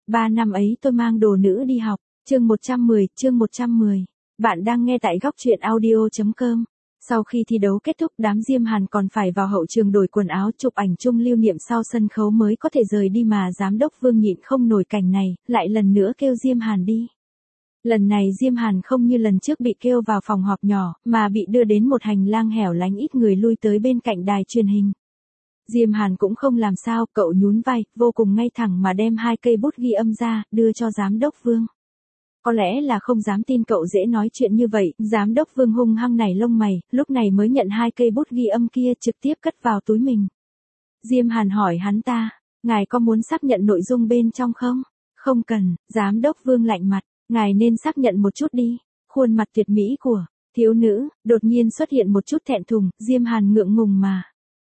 3 năm ấy tôi mang đồ nữ đi học. Chương 110. Bạn đang nghe tại góc truyện audio.com. Sau khi thi đấu kết thúc, đám Diêm Hàn còn phải vào hậu trường đổi quần áo chụp ảnh chung lưu niệm sau sân khấu mới có thể rời đi, mà giám đốc Vương nhịn không nổi cảnh này, lại lần nữa kêu Diêm Hàn đi. Lần này Diêm Hàn không như lần trước bị kêu vào phòng họp nhỏ, mà bị đưa đến một hành lang hẻo lánh ít người lui tới bên cạnh đài truyền hình. Diêm Hàn cũng không làm sao, cậu nhún vai, vô cùng ngay thẳng mà đem 2 cây bút ghi âm ra, đưa cho giám đốc Vương. Có lẽ là không dám tin cậu dễ nói chuyện như vậy, giám đốc Vương hung hăng nảy lông mày, lúc này mới nhận 2 cây bút ghi âm kia trực tiếp cất vào túi mình. Diêm Hàn hỏi hắn ta, ngài có muốn xác nhận nội dung bên trong không? Không cần, giám đốc Vương lạnh mặt, ngài nên xác nhận một chút đi. Khuôn mặt tuyệt mỹ của thiếu nữ đột nhiên xuất hiện một chút thẹn thùng, Diêm Hàn ngượng ngùng mà.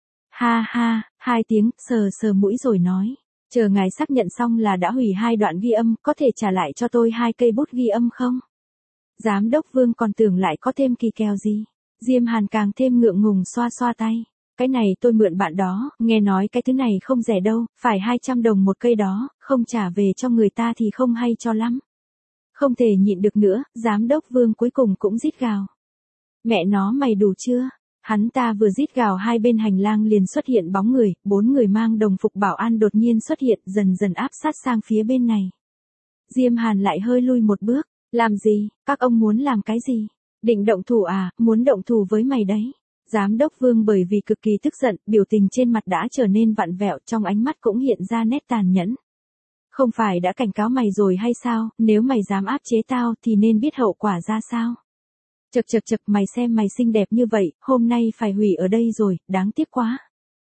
Ha ha, 2 tiếng, sờ mũi rồi nói. Chờ ngài xác nhận xong là đã hủy 2 đoạn ghi âm, có thể trả lại cho tôi 2 cây bút ghi âm không? Giám đốc Vương còn tưởng lại có thêm kỳ kèo gì. Diêm Hàn càng thêm ngượng ngùng xoa xoa tay. Cái này tôi mượn bạn đó, nghe nói cái thứ này không rẻ đâu, phải 200 đồng một cây đó, không trả về cho người ta thì không hay cho lắm. Không thể nhịn được nữa, giám đốc Vương cuối cùng cũng rít gào. Mẹ nó, mày đủ chưa? Hắn ta vừa rít gào, hai bên hành lang liền xuất hiện bóng người, 4 người mang đồng phục bảo an đột nhiên xuất hiện, dần dần áp sát sang phía bên này. Diêm Hàn lại hơi lui một bước, làm gì, các ông muốn làm cái gì? Định động thủ à, muốn động thủ với mày đấy. Giám đốc Vương bởi vì cực kỳ tức giận, biểu tình trên mặt đã trở nên vặn vẹo, trong ánh mắt cũng hiện ra nét tàn nhẫn. Không phải đã cảnh cáo mày rồi hay sao, nếu mày dám áp chế tao thì nên biết hậu quả ra sao. Chậc, mày xem mày xinh đẹp như vậy, hôm nay phải hủy ở đây rồi, đáng tiếc quá.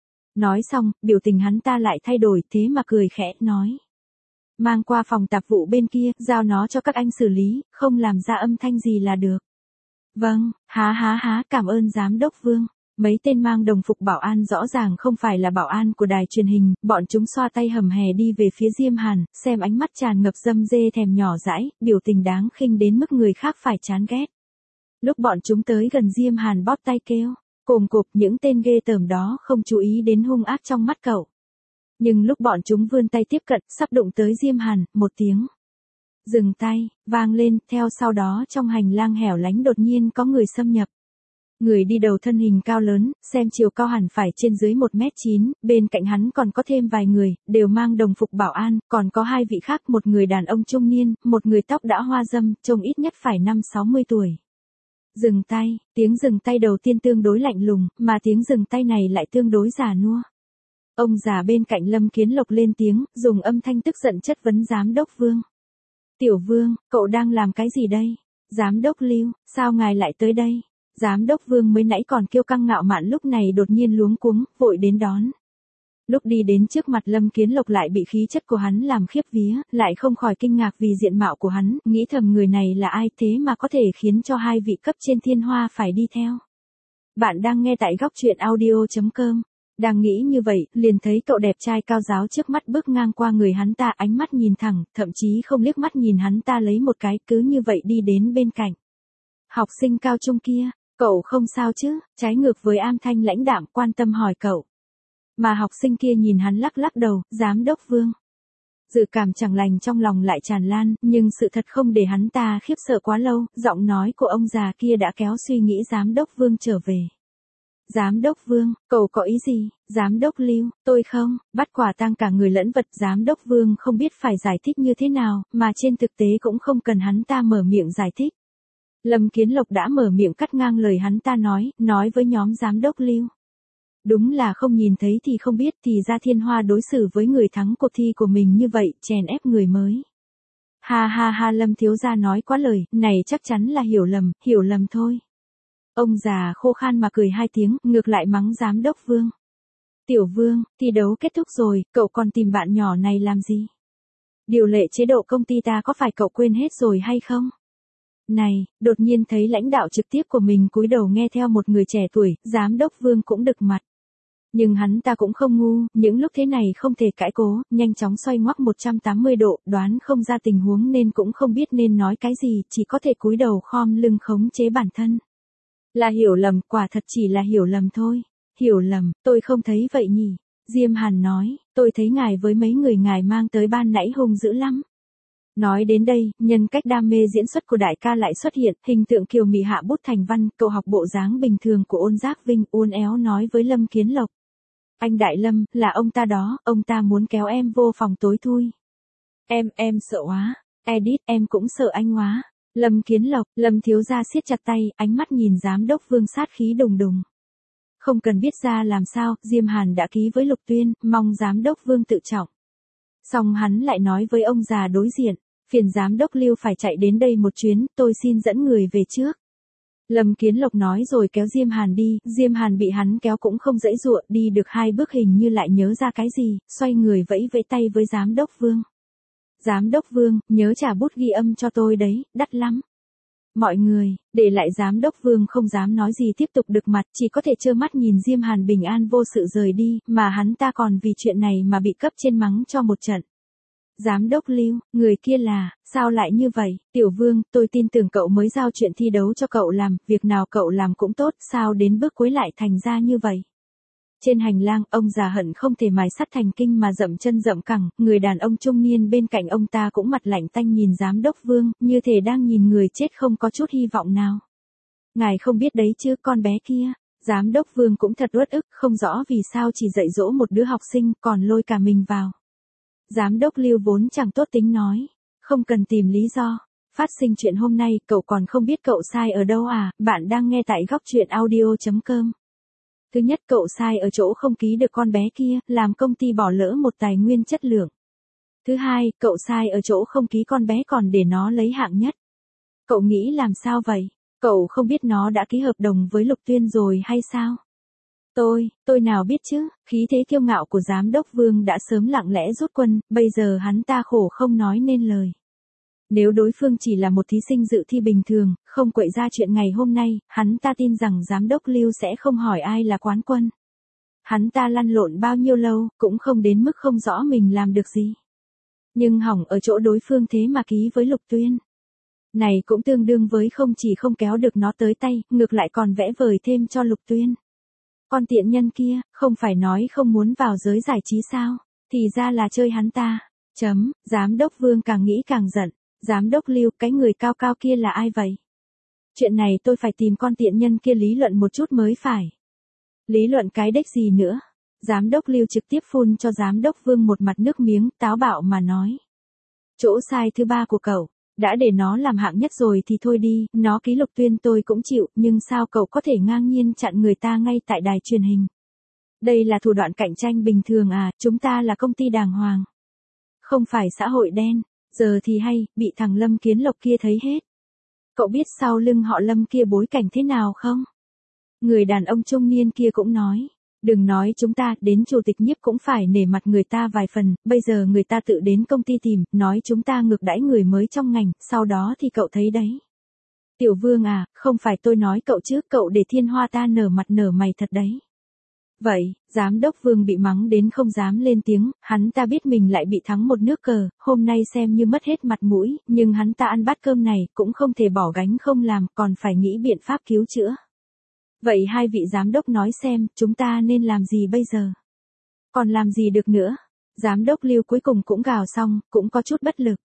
Nói xong, biểu tình hắn ta lại thay đổi, thế mà cười khẽ, nói. Mang qua phòng tạp vụ bên kia, giao nó cho các anh xử lý, không làm ra âm thanh gì là được. Vâng, há, cảm ơn giám đốc Vương. Mấy tên mang đồng phục bảo an rõ ràng không phải là bảo an của đài truyền hình, bọn chúng xoa tay hầm hè đi về phía Diêm Hàn, xem ánh mắt tràn ngập dâm dê thèm nhỏ dãi, biểu tình đáng khinh đến mức người khác phải chán ghét. Lúc bọn chúng tới gần Diêm Hàn bóp tay kêu, cồm cộp, những tên ghê tởm đó không chú ý đến hung ác trong mắt cậu. Nhưng lúc bọn chúng vươn tay tiếp cận, sắp đụng tới Diêm Hàn, một tiếng dừng tay vang lên, theo sau đó trong hành lang hẻo lánh đột nhiên có người xâm nhập. Người đi đầu thân hình cao lớn, xem chiều cao hẳn phải trên dưới 1m9, bên cạnh hắn còn có thêm vài người, đều mang đồng phục bảo an, còn có 2 vị khác, một người đàn ông trung niên, một người tóc đã hoa râm, trông ít nhất phải 50-60 tuổi. Dừng tay, tiếng dừng tay đầu tiên tương đối lạnh lùng, mà tiếng dừng tay này lại tương đối già nua. Ông già bên cạnh Lâm Kiến Lộc lên tiếng, dùng âm thanh tức giận chất vấn giám đốc Vương. Tiểu Vương, cậu đang làm cái gì đây? Giám đốc Lưu, sao ngài lại tới đây? Giám đốc Vương mới nãy còn kiêu căng ngạo mạn lúc này đột nhiên luống cuống, vội đến đón. Lúc đi đến trước mặt Lâm Kiến Lộc lại bị khí chất của hắn làm khiếp vía, lại không khỏi kinh ngạc vì diện mạo của hắn, nghĩ thầm người này là ai thế mà có thể khiến cho 2 vị cấp trên Thiên Hoa phải đi theo. Bạn đang nghe tại góc truyện audio.com. Đang nghĩ như vậy, liền thấy cậu đẹp trai cao ráo trước mắt bước ngang qua người hắn ta, ánh mắt nhìn thẳng, thậm chí không liếc mắt nhìn hắn ta lấy một cái, cứ như vậy đi đến bên cạnh. Học sinh cao trung kia, cậu không sao chứ? Trái ngược với âm thanh lãnh đạm quan tâm hỏi cậu. Mà học sinh kia nhìn hắn lắc lắc đầu, giám đốc Vương. Dự cảm chẳng lành trong lòng lại tràn lan, nhưng sự thật không để hắn ta khiếp sợ quá lâu, giọng nói của ông già kia đã kéo suy nghĩ giám đốc Vương trở về. Giám đốc Vương, cậu có ý gì? Giám đốc Lưu, tôi không, bắt quả tang cả người lẫn vật. Giám đốc Vương không biết phải giải thích như thế nào, mà trên thực tế cũng không cần hắn ta mở miệng giải thích. Lâm Kiến Lộc đã mở miệng cắt ngang lời hắn ta nói với nhóm giám đốc Lưu. Đúng là không nhìn thấy thì không biết, thì ra Thiên Hoa đối xử với người thắng cuộc thi của mình như vậy, chèn ép người mới. Ha, Lâm thiếu gia nói quá lời, này chắc chắn là hiểu lầm thôi. Ông già khô khan mà cười 2 tiếng, ngược lại mắng giám đốc Vương. Tiểu Vương, thi đấu kết thúc rồi, cậu còn tìm bạn nhỏ này làm gì? Điều lệ chế độ công ty ta có phải cậu quên hết rồi hay không? Này, đột nhiên thấy lãnh đạo trực tiếp của mình cúi đầu nghe theo một người trẻ tuổi, giám đốc Vương cũng đực mặt. Nhưng hắn ta cũng không ngu, những lúc thế này không thể cãi cố, nhanh chóng xoay ngoắc 180 độ, đoán không ra tình huống nên cũng không biết nên nói cái gì, chỉ có thể cúi đầu khom lưng khống chế bản thân. Là hiểu lầm, quả thật chỉ là hiểu lầm thôi. Hiểu lầm, tôi không thấy vậy nhỉ. Diêm Hàn nói, tôi thấy ngài với mấy người ngài mang tới ban nãy hung dữ lắm. Nói đến đây, nhân cách đam mê diễn xuất của đại ca lại xuất hiện, hình tượng kiều mị hạ bút thành văn, cậu học bộ dáng bình thường của Ôn Giác Vinh, uốn éo nói với Lâm Kiến Lộc. Anh Đại Lâm, là ông ta đó, ông ta muốn kéo em vô phòng tối thui. Em sợ quá. Edit, em cũng sợ anh quá. Lâm Kiến Lộc, Lâm thiếu gia siết chặt tay, ánh mắt nhìn giám đốc Vương sát khí đùng đùng. Không cần biết ra làm sao, Diêm Hàn đã ký với Lục Tuyên, mong giám đốc Vương tự trọng. Xong hắn lại nói với ông già đối diện, phiền giám đốc Lưu phải chạy đến đây một chuyến, tôi xin dẫn người về trước. Lâm Kiến Lộc nói rồi kéo Diêm Hàn đi, Diêm Hàn bị hắn kéo cũng không dãy dụa, đi được 2 bước hình như lại nhớ ra cái gì, xoay người vẫy vẫy tay với giám đốc Vương. Giám đốc Vương, nhớ trả bút ghi âm cho tôi đấy, đắt lắm. Mọi người, để lại giám đốc Vương không dám nói gì tiếp tục được mặt, chỉ có thể trơ mắt nhìn Diêm Hàn bình an vô sự rời đi, mà hắn ta còn vì chuyện này mà bị cấp trên mắng cho một trận. Giám đốc Lưu, người kia là, sao lại như vậy, Tiểu Vương, tôi tin tưởng cậu mới giao chuyện thi đấu cho cậu làm, việc nào cậu làm cũng tốt, sao đến bước cuối lại thành ra như vậy. Trên hành lang, ông già hận không thể mài sắt thành kinh mà dậm chân dậm cẳng, người đàn ông trung niên bên cạnh ông ta cũng mặt lạnh tanh nhìn giám đốc Vương, như thể đang nhìn người chết không có chút hy vọng nào. Ngài không biết đấy chứ, con bé kia. Giám đốc Vương cũng thật uất ức, không rõ vì sao chỉ dạy dỗ một đứa học sinh, còn lôi cả mình vào. Giám đốc Lưu vốn chẳng tốt tính nói, không cần tìm lý do. Phát sinh chuyện hôm nay, cậu còn không biết cậu sai ở đâu à, bạn đang nghe tại góc truyện audio.com. Thứ nhất, cậu sai ở chỗ không ký được con bé kia, làm công ty bỏ lỡ một tài nguyên chất lượng. Thứ hai, cậu sai ở chỗ không ký con bé còn để nó lấy hạng nhất. Cậu nghĩ làm sao vậy? Cậu không biết nó đã ký hợp đồng với Lục Tuyên rồi hay sao? Tôi nào biết chứ, khí thế kiêu ngạo của giám đốc Vương đã sớm lặng lẽ rút quân, bây giờ hắn ta khổ không nói nên lời. Nếu đối phương chỉ là một thí sinh dự thi bình thường, không quậy ra chuyện ngày hôm nay, hắn ta tin rằng giám đốc Lưu sẽ không hỏi ai là quán quân. Hắn ta lăn lộn bao nhiêu lâu, cũng không đến mức không rõ mình làm được gì. Nhưng hỏng ở chỗ đối phương thế mà ký với Lục Tuyên. Này cũng tương đương với không chỉ không kéo được nó tới tay, ngược lại còn vẽ vời thêm cho Lục Tuyên. Con tiện nhân kia, không phải nói không muốn vào giới giải trí sao, thì ra là chơi hắn ta. Giám đốc Vương càng nghĩ càng giận. Giám đốc Lưu, cái người cao cao kia là ai vậy? Chuyện này tôi phải tìm con tiện nhân kia lý luận một chút mới phải. Lý luận cái đếch gì nữa? Giám đốc Lưu trực tiếp phun cho giám đốc Vương một mặt nước miếng, táo bạo mà nói. Chỗ sai thứ 3 của cậu, đã để nó làm hạng nhất rồi thì thôi đi, nó ký Lục Tuyên tôi cũng chịu, nhưng sao cậu có thể ngang nhiên chặn người ta ngay tại đài truyền hình? Đây là thủ đoạn cạnh tranh bình thường à, chúng ta là công ty đàng hoàng. Không phải xã hội đen. Giờ thì hay, bị thằng Lâm Kiến Lộc kia thấy hết. Cậu biết sau lưng họ Lâm kia bối cảnh thế nào không? Người đàn ông trung niên kia cũng nói. Đừng nói chúng ta, đến chủ tịch nhiếp cũng phải nể mặt người ta vài phần, bây giờ người ta tự đến công ty tìm, nói chúng ta ngược đãi người mới trong ngành, sau đó thì cậu thấy đấy. Tiểu Vương à, không phải tôi nói cậu chứ, cậu để Thiên Hoa ta nở mặt nở mày thật đấy. Vậy, giám đốc Vương bị mắng đến không dám lên tiếng, hắn ta biết mình lại bị thắng một nước cờ, hôm nay xem như mất hết mặt mũi, nhưng hắn ta ăn bát cơm này, cũng không thể bỏ gánh không làm, còn phải nghĩ biện pháp cứu chữa. Vậy hai vị giám đốc nói xem, chúng ta nên làm gì bây giờ? Còn làm gì được nữa? Giám đốc Lưu cuối cùng cũng gào xong, cũng có chút bất lực.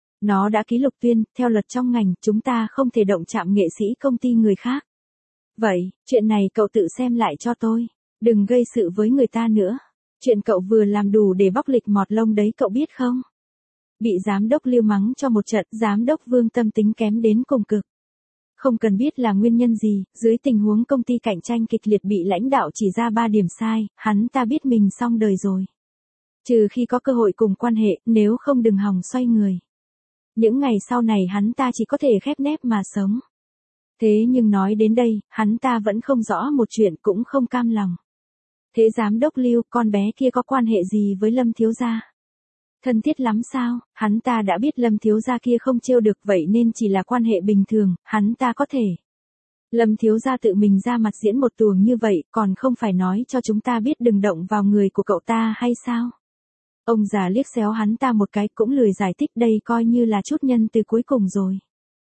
Nó đã ký Lục Tuyên, theo luật trong ngành, chúng ta không thể động chạm nghệ sĩ công ty người khác. Vậy, chuyện này cậu tự xem lại cho tôi. Đừng gây sự với người ta nữa. Chuyện cậu vừa làm đủ để bóc lịch mọt lông đấy cậu biết không? Bị giám đốc Lưu mắng cho một trận, giám đốc Vương tâm tính kém đến cùng cực. Không cần biết là nguyên nhân gì, dưới tình huống công ty cạnh tranh kịch liệt bị lãnh đạo chỉ ra 3 điểm sai, hắn ta biết mình xong đời rồi. Trừ khi có cơ hội cùng quan hệ, nếu không đừng hòng xoay người. Những ngày sau này hắn ta chỉ có thể khép nép mà sống. Thế nhưng nói đến đây, hắn ta vẫn không rõ một chuyện cũng không cam lòng. Thế giám đốc Lưu, con bé kia có quan hệ gì với Lâm thiếu gia? Thân thiết lắm sao? Hắn ta đã biết Lâm thiếu gia kia không trêu được vậy nên chỉ là quan hệ bình thường, hắn ta có thể. Lâm thiếu gia tự mình ra mặt diễn một tuồng như vậy, còn không phải nói cho chúng ta biết đừng động vào người của cậu ta hay sao? Ông già liếc xéo hắn ta một cái cũng lười giải thích, đây coi như là chút nhân từ cuối cùng rồi.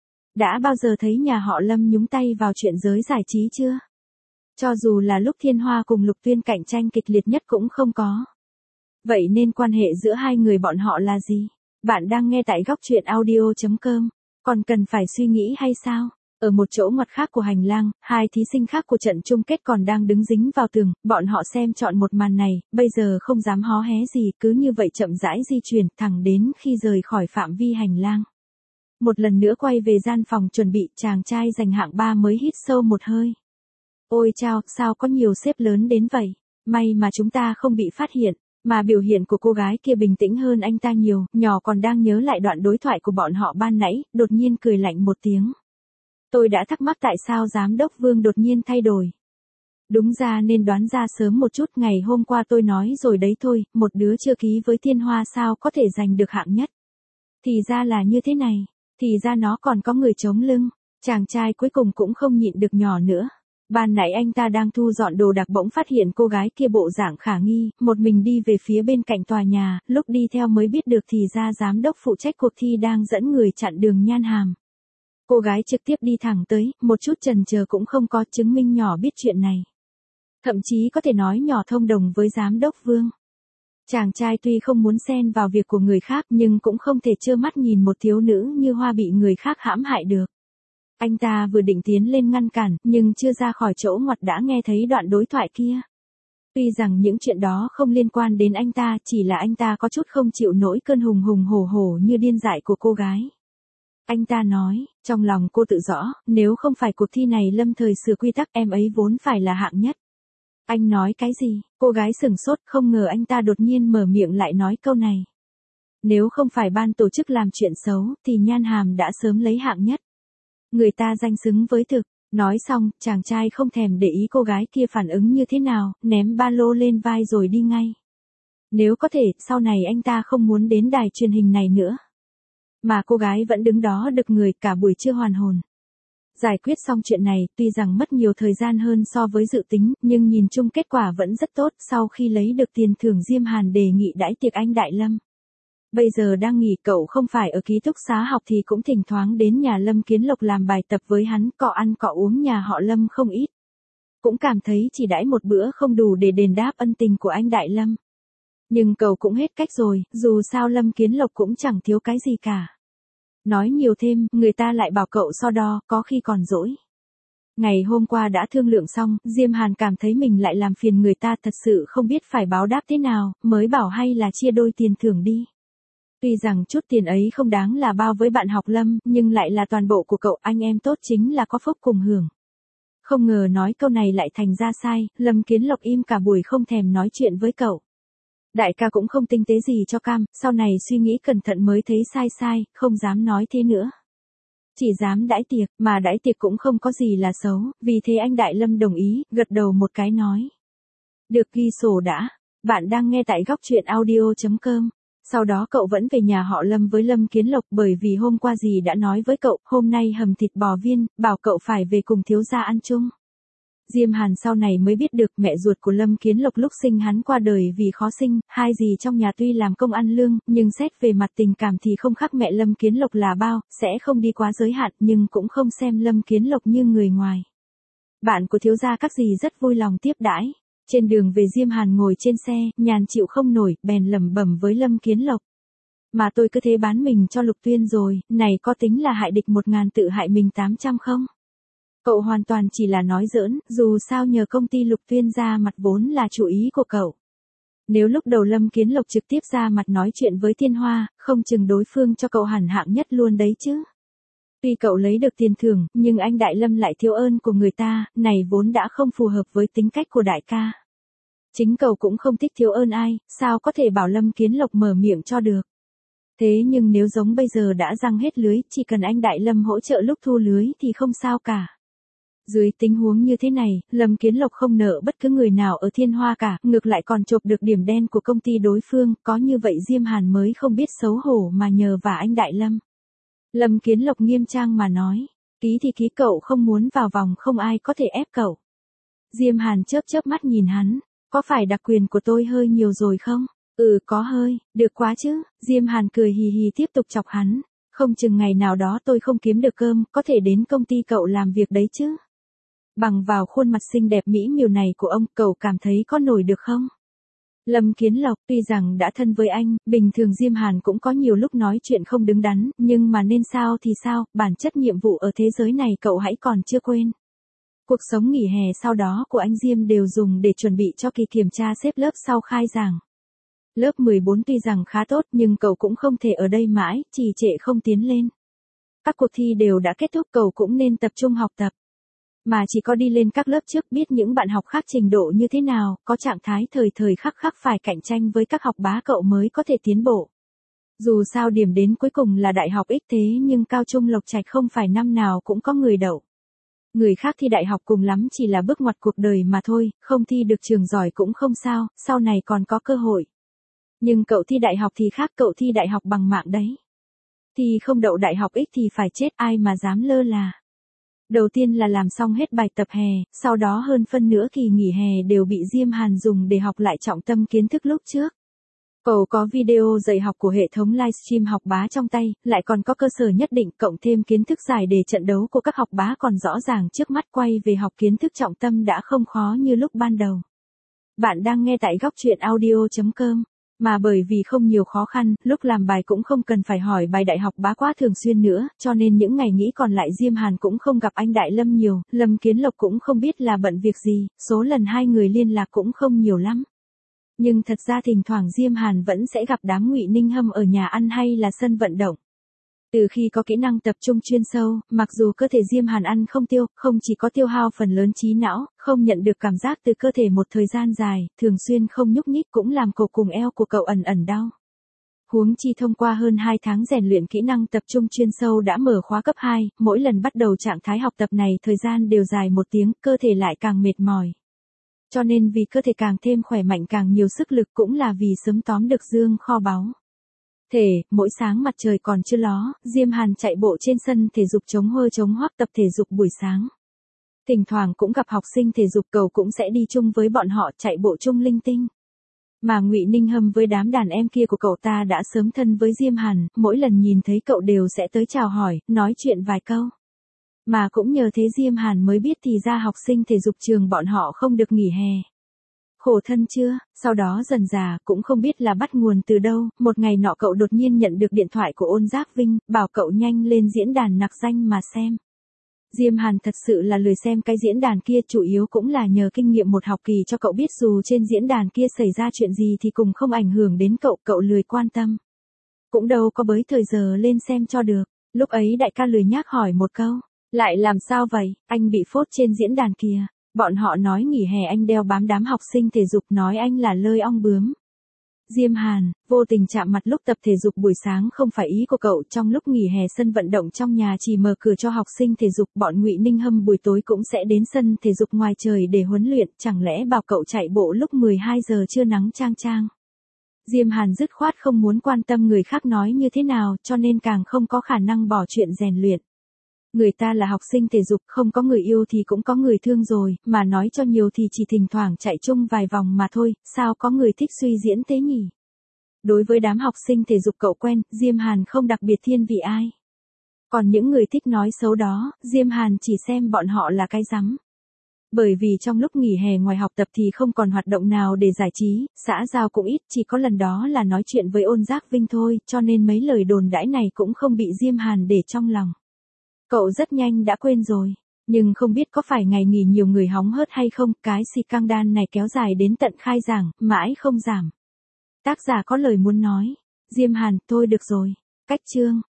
Đã bao giờ thấy nhà họ Lâm nhúng tay vào chuyện giới giải trí chưa? Cho dù là lúc Thiên Hoa cùng Lục Tuyên cạnh tranh kịch liệt nhất cũng không có. Vậy nên quan hệ giữa hai người bọn họ là gì? Bạn đang nghe tại góc truyện audio.com. Còn cần phải suy nghĩ hay sao? Ở một chỗ ngoặt khác của hành lang, hai thí sinh khác của trận chung kết còn đang đứng dính vào tường, bọn họ xem chọn một màn này, bây giờ không dám hó hé gì, cứ như vậy chậm rãi di chuyển thẳng đến khi rời khỏi phạm vi hành lang. Một lần nữa quay về gian phòng chuẩn bị, chàng trai giành hạng 3 mới hít sâu một hơi. Ôi chao, sao có nhiều sếp lớn đến vậy? May mà chúng ta không bị phát hiện. Mà biểu hiện của cô gái kia bình tĩnh hơn anh ta nhiều, nhỏ còn đang nhớ lại đoạn đối thoại của bọn họ ban nãy, đột nhiên cười lạnh một tiếng. Tôi đã thắc mắc tại sao giám đốc Vương đột nhiên thay đổi. Đúng ra nên đoán ra sớm một chút, ngày hôm qua tôi nói rồi đấy thôi, một đứa chưa ký với Thiên Hoa sao có thể giành được hạng nhất. Thì ra là như thế này, thì ra nó còn có người chống lưng, chàng trai cuối cùng cũng không nhịn được nhỏ nữa. Ban nãy anh ta đang thu dọn đồ đạc bỗng phát hiện cô gái kia bộ dạng khả nghi, một mình đi về phía bên cạnh tòa nhà, lúc đi theo mới biết được thì ra giám đốc phụ trách cuộc thi đang dẫn người chặn đường Nhan Hàm. Cô gái trực tiếp đi thẳng tới, một chút chần chờ cũng không có, chứng minh nhỏ biết chuyện này. Thậm chí có thể nói nhỏ thông đồng với giám đốc Vương. Chàng trai tuy không muốn xen vào việc của người khác nhưng cũng không thể trơ mắt nhìn một thiếu nữ như Hoa bị người khác hãm hại được. Anh ta vừa định tiến lên ngăn cản, nhưng chưa ra khỏi chỗ ngoặt đã nghe thấy đoạn đối thoại kia. Tuy rằng những chuyện đó không liên quan đến anh ta, chỉ là anh ta có chút không chịu nổi cơn hùng hùng hổ hổ như điên dại của cô gái. Anh ta nói, trong lòng cô tự rõ, nếu không phải cuộc thi này lâm thời sửa quy tắc em ấy vốn phải là hạng nhất. Anh nói cái gì? Cô gái sửng sốt, không ngờ anh ta đột nhiên mở miệng lại nói câu này. Nếu không phải ban tổ chức làm chuyện xấu, thì Nhan Hàm đã sớm lấy hạng nhất. Người ta danh xứng với thực. Nói xong, chàng trai không thèm để ý cô gái kia phản ứng như thế nào, ném ba lô lên vai rồi đi ngay. Nếu có thể, sau này anh ta không muốn đến đài truyền hình này nữa. Mà cô gái vẫn đứng đó đực người cả buổi trưa hoàn hồn. Giải quyết xong chuyện này, tuy rằng mất nhiều thời gian hơn so với dự tính, nhưng nhìn chung kết quả vẫn rất tốt. Sau khi lấy được tiền thưởng, Diêm Hàn đề nghị đãi tiệc anh Đại Lâm. Bây giờ đang nghỉ, cậu không phải ở ký túc xá học thì cũng thỉnh thoảng đến nhà Lâm Kiến Lộc làm bài tập với hắn, cọ ăn cọ uống nhà họ Lâm không ít. Cũng cảm thấy chỉ đãi một bữa không đủ để đền đáp ân tình của anh Đại Lâm. Nhưng cậu cũng hết cách rồi, dù sao Lâm Kiến Lộc cũng chẳng thiếu cái gì cả. Nói nhiều thêm, người ta lại bảo cậu so đo, có khi còn dỗi. Ngày hôm qua đã thương lượng xong, Diêm Hàn cảm thấy mình lại làm phiền người ta, thật sự không biết phải báo đáp thế nào, mới bảo hay là chia đôi tiền thưởng đi. Tuy rằng chút tiền ấy không đáng là bao với bạn học Lâm, nhưng lại là toàn bộ của cậu, anh em tốt chính là có phúc cùng hưởng. Không ngờ nói câu này lại thành ra sai, Lâm Kiến Lộc im cả buổi không thèm nói chuyện với cậu. Đại ca cũng không tinh tế gì cho cam, sau này suy nghĩ cẩn thận mới thấy sai, không dám nói thế nữa. Chỉ dám đãi tiệc, mà đãi tiệc cũng không có gì là xấu, vì thế anh Đại Lâm đồng ý, gật đầu một cái nói. Được, ghi sổ đã. Bạn đang nghe tại góc truyện audio.com. Sau đó cậu vẫn về nhà họ Lâm với Lâm Kiến Lộc, bởi vì hôm qua dì đã nói với cậu, hôm nay hầm thịt bò viên, bảo cậu phải về cùng thiếu gia ăn chung. Diêm Hàn sau này mới biết được mẹ ruột của Lâm Kiến Lộc lúc sinh hắn qua đời vì khó sinh, hai dì trong nhà tuy làm công ăn lương, nhưng xét về mặt tình cảm thì không khác mẹ Lâm Kiến Lộc là bao, sẽ không đi quá giới hạn nhưng cũng không xem Lâm Kiến Lộc như người ngoài. Bạn của thiếu gia các dì rất vui lòng tiếp đãi. Trên đường về Diêm Hàn ngồi trên xe, nhàn chịu không nổi, bèn lẩm bẩm với Lâm Kiến Lộc. Mà tôi cứ thế bán mình cho Lục Tuyên rồi, này có tính là hại địch 1000 tự hại mình 800 không? Cậu hoàn toàn chỉ là nói giỡn, dù sao nhờ công ty Lục Tuyên ra mặt vốn là chủ ý của cậu. Nếu lúc đầu Lâm Kiến Lộc trực tiếp ra mặt nói chuyện với Thiên Hoa, không chừng đối phương cho cậu hẳn hạng nhất luôn đấy chứ. Tuy cậu lấy được tiền thưởng, nhưng anh Đại Lâm lại thiếu ơn của người ta, này vốn đã không phù hợp với tính cách của đại ca. Chính cậu cũng không thích thiếu ơn ai, sao có thể bảo Lâm Kiến Lộc mở miệng cho được. Thế nhưng nếu giống bây giờ đã giăng hết lưới, chỉ cần anh Đại Lâm hỗ trợ lúc thu lưới thì không sao cả. Dưới tình huống như thế này, Lâm Kiến Lộc không nợ bất cứ người nào ở Thiên Hoa cả, ngược lại còn chộp được điểm đen của công ty đối phương, có như vậy Diêm Hàn mới không biết xấu hổ mà nhờ vả anh Đại Lâm. Lâm Kiến Lộc nghiêm trang mà nói, ký thì ký, cậu không muốn vào vòng không ai có thể ép cậu. Diêm Hàn chớp mắt nhìn hắn, có phải đặc quyền của tôi hơi nhiều rồi không? Ừ, có hơi, được quá chứ. Diêm Hàn cười hì hì tiếp tục chọc hắn, không chừng ngày nào đó tôi không kiếm được cơm, có thể đến công ty cậu làm việc đấy chứ. Bằng vào khuôn mặt xinh đẹp mỹ miều này của ông, cậu cảm thấy có nổi được không? Lâm Kiến Lộc tuy rằng đã thân với anh, bình thường Diêm Hàn cũng có nhiều lúc nói chuyện không đứng đắn, nhưng mà nên sao thì sao, bản chất nhiệm vụ ở thế giới này cậu hãy còn chưa quên. Cuộc sống nghỉ hè sau đó của anh Diêm đều dùng để chuẩn bị cho kỳ kiểm tra xếp lớp sau khai giảng. Lớp 14 tuy rằng khá tốt nhưng cậu cũng không thể ở đây mãi, trì trệ không tiến lên. Các cuộc thi đều đã kết thúc, cậu cũng nên tập trung học tập. Mà chỉ có đi lên các lớp trước biết những bạn học khác trình độ như thế nào, có trạng thái thời thời khắc khắc phải cạnh tranh với các học bá cậu mới có thể tiến bộ. Dù sao điểm đến cuối cùng là đại học ích thế nhưng cao trung Lộc Trạch không phải năm nào cũng có người đậu. Người khác thi đại học cùng lắm chỉ là bước ngoặt cuộc đời mà thôi, không thi được trường giỏi cũng không sao, sau này còn có cơ hội. Nhưng cậu thi đại học thì khác, cậu thi đại học bằng mạng đấy. Thì không đậu đại học ích thì phải chết, ai mà dám lơ là. Đầu tiên là làm xong hết bài tập hè, sau đó hơn phân nửa kỳ nghỉ hè đều bị Diêm Hàn dùng để học lại trọng tâm kiến thức lúc trước. Cậu có video dạy học của hệ thống livestream học bá trong tay, lại còn có cơ sở nhất định, cộng thêm kiến thức giải đề trận đấu của các học bá còn rõ ràng trước mắt, quay về học kiến thức trọng tâm đã không khó như lúc ban đầu. Bạn đang nghe tại góc truyện audio.com. Mà bởi vì không nhiều khó khăn, lúc làm bài cũng không cần phải hỏi bài đại học bá quá thường xuyên nữa, cho nên những ngày nghỉ còn lại Diêm Hàn cũng không gặp anh Đại Lâm nhiều, Lâm Kiến Lộc cũng không biết là bận việc gì, số lần hai người liên lạc cũng không nhiều lắm. Nhưng thật ra thỉnh thoảng Diêm Hàn vẫn sẽ gặp đám Ngụy Ninh Hâm ở nhà ăn hay là sân vận động. Từ khi có kỹ năng tập trung chuyên sâu, mặc dù cơ thể Diêm Hàn ăn không tiêu, không chỉ có tiêu hao phần lớn trí não, không nhận được cảm giác từ cơ thể một thời gian dài, thường xuyên không nhúc nhích cũng làm cổ cùng eo của cậu ẩn ẩn đau. Huống chi thông qua hơn 2 tháng rèn luyện kỹ năng tập trung chuyên sâu đã mở khóa cấp 2, mỗi lần bắt đầu trạng thái học tập này thời gian đều dài 1 tiếng, cơ thể lại càng mệt mỏi. Cho nên vì cơ thể càng thêm khỏe mạnh càng nhiều sức lực cũng là vì sớm tóm được dương kho báu. Mỗi sáng mặt trời còn chưa ló, Diêm Hàn chạy bộ trên sân thể dục chống hơ chống hoác tập thể dục buổi sáng. Thỉnh thoảng cũng gặp học sinh thể dục, cậu cũng sẽ đi chung với bọn họ chạy bộ chung linh tinh. Mà Ngụy Ninh Hâm với đám đàn em kia của cậu ta đã sớm thân với Diêm Hàn, mỗi lần nhìn thấy cậu đều sẽ tới chào hỏi, nói chuyện vài câu. Mà cũng nhờ thế Diêm Hàn mới biết thì ra học sinh thể dục trường bọn họ không được nghỉ hè. Khổ thân chưa, sau đó dần dà cũng không biết là bắt nguồn từ đâu, một ngày nọ cậu đột nhiên nhận được điện thoại của Ôn Giác Vinh, bảo cậu nhanh lên diễn đàn nặc danh mà xem. Diêm Hàn thật sự là lười xem cái diễn đàn kia, chủ yếu cũng là nhờ kinh nghiệm một học kỳ cho cậu biết dù trên diễn đàn kia xảy ra chuyện gì thì cũng không ảnh hưởng đến cậu, cậu lười quan tâm. Cũng đâu có bới thời giờ lên xem cho được, lúc ấy đại ca lười nhác hỏi một câu, lại làm sao vậy, anh bị phốt trên diễn đàn kìa. Bọn họ nói nghỉ hè anh đeo bám đám học sinh thể dục, nói anh là lơi ong bướm. Diêm Hàn, vô tình chạm mặt lúc tập thể dục buổi sáng không phải ý của cậu, trong lúc nghỉ hè sân vận động trong nhà chỉ mở cửa cho học sinh thể dục, bọn Ngụy Ninh Hâm buổi tối cũng sẽ đến sân thể dục ngoài trời để huấn luyện, chẳng lẽ bảo cậu chạy bộ lúc 12 giờ trưa nắng chang chang. Diêm Hàn dứt khoát không muốn quan tâm người khác nói như thế nào, cho nên càng không có khả năng bỏ chuyện rèn luyện. Người ta là học sinh thể dục, không có người yêu thì cũng có người thương rồi, mà nói cho nhiều thì chỉ thỉnh thoảng chạy chung vài vòng mà thôi, sao có người thích suy diễn thế nhỉ? Đối với đám học sinh thể dục cậu quen, Diêm Hàn không đặc biệt thiên vị ai. Còn những người thích nói xấu đó, Diêm Hàn chỉ xem bọn họ là cái rắm. Bởi vì trong lúc nghỉ hè ngoài học tập thì không còn hoạt động nào để giải trí, xã giao cũng ít, chỉ có lần đó là nói chuyện với Ôn Giác Vinh thôi, cho nên mấy lời đồn đãi này cũng không bị Diêm Hàn để trong lòng. Cậu rất nhanh đã quên rồi, nhưng không biết có phải ngày nghỉ nhiều người hóng hớt hay không, cái scandal này kéo dài đến tận khai giảng, mãi không giảm. Tác giả có lời muốn nói, Diêm Hàn, thôi được rồi, cách chương.